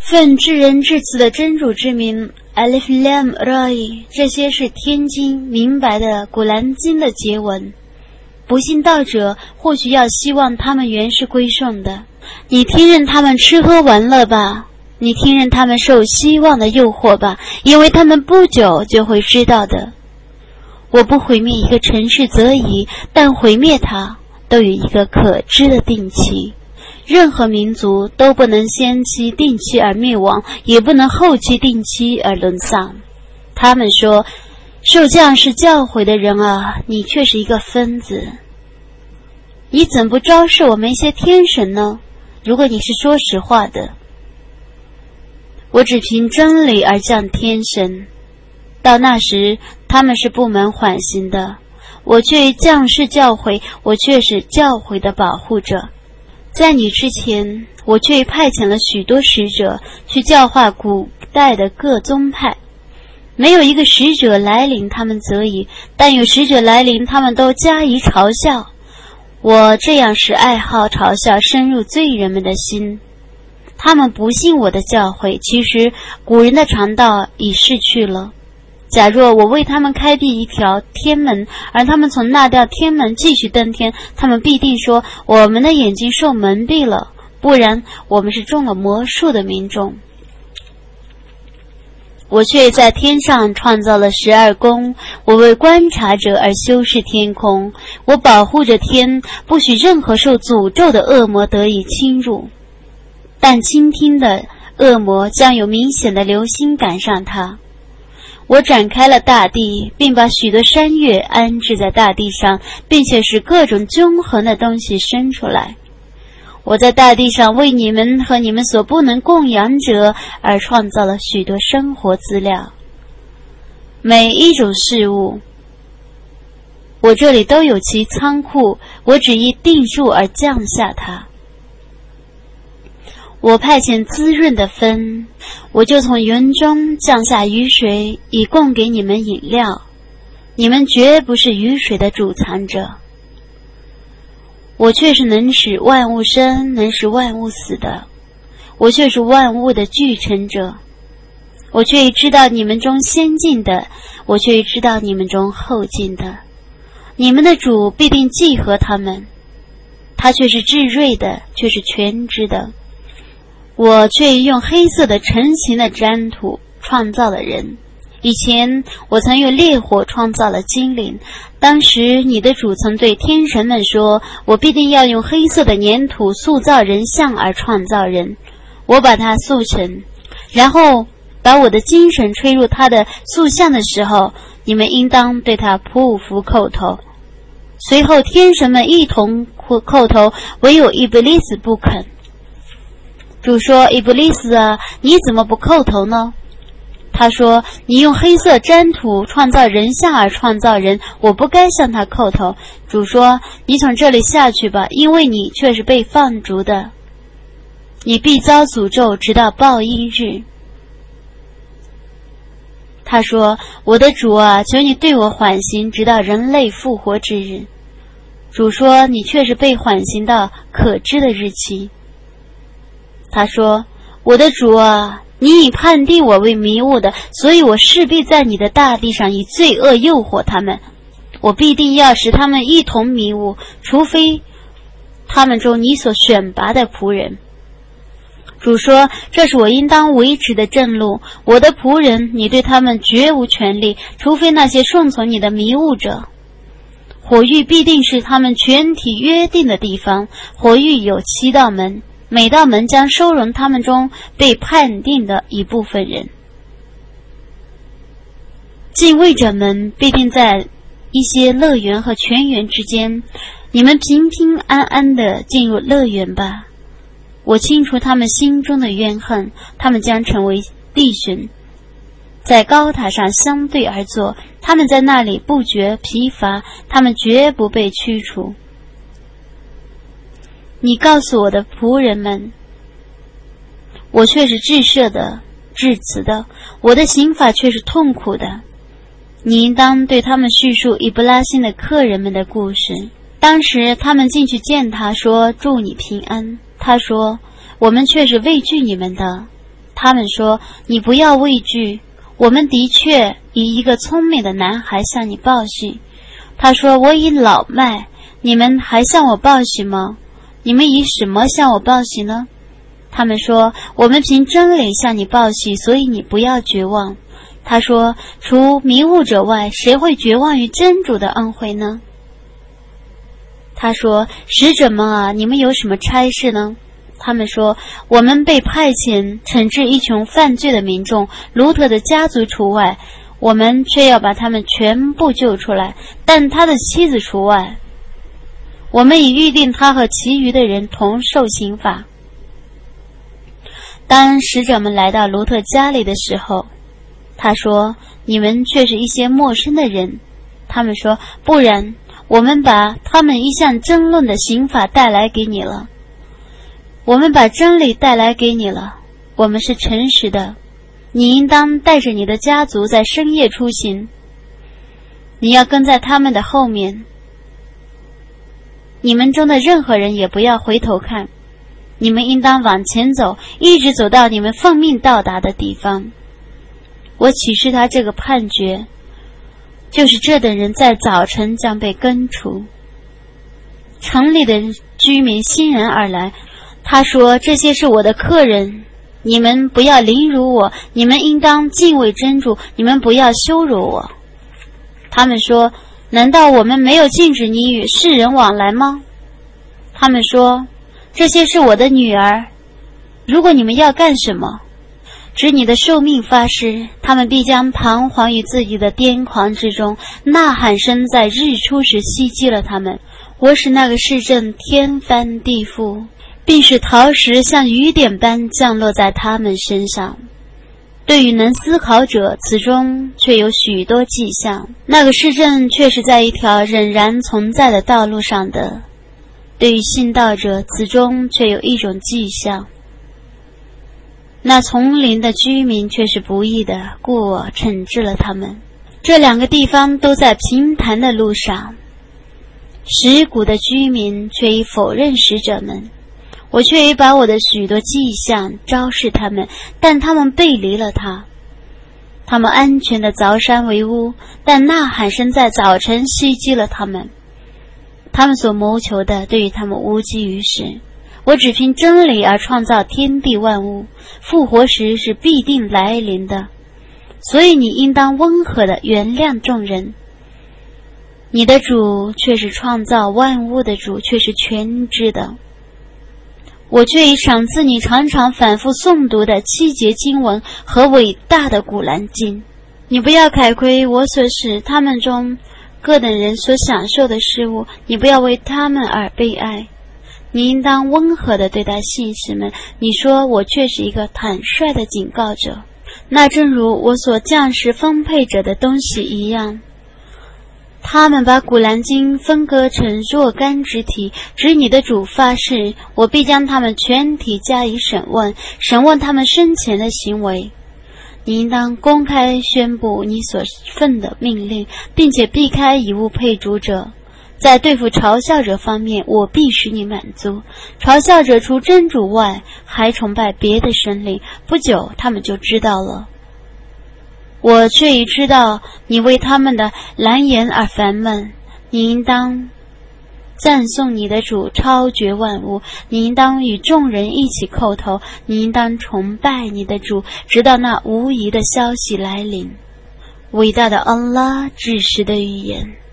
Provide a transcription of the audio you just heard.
奉至仁至慈的真主之名 Alif Lam Ra， 这些是天经明白的古兰经的结文。不信道者或许要希望他们原是归顺的。你听任他们吃喝玩乐吧，你听任他们受希望的诱惑吧，因为他们不久就会知道的。我不毁灭一个城市则已，但毁灭它都有一个可知的定期。任何民族都不能先期定期而灭亡，也不能后期定期而沦丧。他们说，受将士教诲的人啊，你却是一个疯子，你怎不昭示我们一些天神呢？如果你是说实话的，我只凭真理而降天神，到那时他们是不能缓刑的。我却降世教诲，我却是教诲的保护者。在你之前，我却派遣了许多使者去教化古代的各宗派，没有一个使者来临他们则已，但有使者来临他们都加以嘲笑。我这样使爱好嘲笑深入罪人们的心，他们不信我的教诲，其实古人的传道已逝去了。假若我为他们开辟一条天门，而他们从那条天门继续登天，他们必定说我们的眼睛受蒙蔽了，不然我们是中了魔术的民众。我却在天上创造了12宫，我为观察者而修饰天空，我保护着天，不许任何受诅咒的恶魔得以侵入。但倾听的恶魔将有明显的流星赶上他。我展开了大地，并把许多山岳安置在大地上，并且使各种均衡的东西生出来。我在大地上为你们和你们所不能供养者而创造了许多生活资料。每一种事物，我这里都有其仓库，我只依定数而降下它。我派遣滋润的风，我就从云中降下雨水，以供给你们饮料。你们绝不是雨水的主藏者。我却是能使万物生，能使万物死的。我却是万物的具成者。我却知道你们中先进的，我却知道你们中后进的。你们的主必定记合他们，他却是至睿的，却是全知的。我却用黑色的成型的粘土创造了人。以前我曾用烈火创造了精灵，当时你的主曾对天神们说，我必定要用黑色的粘土塑造人像而创造人。我把它塑成，然后把我的精神吹入他的塑像的时候，你们应当对他匍匐叩头。随后天神们一同叩头，唯有伊布利斯不肯。主说，伊布利斯啊，你怎么不叩头呢？他说，你用黑色粘土创造人像而创造人，我不该向他叩头。主说，你从这里下去吧，因为你却是被放逐的，你必遭诅咒直到报应日。他说，我的主啊，求你对我缓刑，直到人类复活之日。主说，你却是被缓刑到可知的日期。他说，我的主啊，你已判定我为迷雾的，所以我势必在你的大地上以罪恶诱惑他们，我必定要使他们一同迷雾，除非他们中你所选拔的仆人。主说，这是我应当维持的正路，我的仆人，你对他们绝无权利，除非那些顺从你的迷雾者。火狱必定是他们全体约定的地方，火狱有7道门，每道门将收容他们中被判定的一部分人。敬畏者们必定在一些乐园和泉源之间，你们平平安安地进入乐园吧。我清除他们心中的怨恨，他们将成为弟兄，在高塔上相对而坐，他们在那里不觉疲乏，他们绝不被驱除。你告诉我的仆人们，我却是至赦的、至慈的，我的刑罚却是痛苦的。你应当对他们叙述伊布拉辛的客人们的故事。当时他们进去见他，说，祝你平安。他说，我们却是畏惧你们的。 他们说，你不要畏惧，我们的确以一个聪明的男孩向你报喜。他说，我已老迈，你们还向我报喜吗？你们以什么向我报喜呢？他们说，我们凭真理向你报喜，所以你不要绝望。他说，除迷雾者外，谁会绝望于真主的恩惠呢？他说，使者们啊，你们有什么差事呢？他们说，我们被派遣惩治一群犯罪的民众，卢特的家族除外，我们却要把他们全部救出来，但他的妻子除外。我们已预定他和其余的人同受刑罚。当使者们来到卢特家里的时候，他说，你们却是一些陌生的人。他们说，不然，我们把他们一项争论的刑法带来给你了。我们把真理带来给你了，我们是诚实的。你应当带着你的家族在深夜出行，你要跟在他们的后面，你们中的任何人也不要回头看，你们应当往前走，一直走到你们奉命到达的地方。我启示他这个判决，就是这等人在早晨将被根除。城里的居民欣然而来，他说，这些是我的客人，你们不要凌辱我，你们应当敬畏真主，你们不要羞辱我。他们说，难道我们没有禁止你与世人往来吗？他们说，这些是我的女儿，如果你们要干什么，指你的寿命发誓，他们必将彷徨于自己的癫狂之中，呐喊声在日出时袭击了他们。我使那个市镇天翻地覆，并使陶石像雨点般降落在他们身上。对于能思考者，此中却有许多迹象。那个市镇却是在一条仍然存在的道路上的。对于信道者，此中却有一种迹象。那丛林的居民却是不义的，故我惩治了他们。这两个地方都在平坦的路上。石谷的居民却已否认使者们，我却已把我的许多迹象昭示他们，但他们背离了他。他们安全地凿山为屋，但呐喊声在早晨袭击了他们。他们所谋求的对于他们无济于事。我只凭真理而创造天地万物，复活时是必定来临的，所以你应当温和地原谅众人。你的主却是创造万物的主，却是全知的。我却已赏赐你常常反复诵读的7节经文和伟大的古兰经。你不要凯亏我所使他们中各等人所享受的事物，你不要为他们而悲哀。你应当温和地对待信士们。你说，我却是一个坦率的警告者，那正如我所降示分配者的东西一样。他们把古兰经分割成若干肢体，指你的主发誓，我必将他们全体加以审问，审问他们生前的行为。你应当公开宣布你所奉的命令，并且避开以物配主者。在对付嘲笑者方面，我必使你满足。嘲笑者除真主外，还崇拜别的神灵，不久他们就知道了。我却已知道你为他们的蓝言而烦闷。你应当赞颂你的主超绝万物，你应当与众人一起叩头，你应当崇拜你的主，直到那无疑的消息来临。伟大的安拉至实的预言。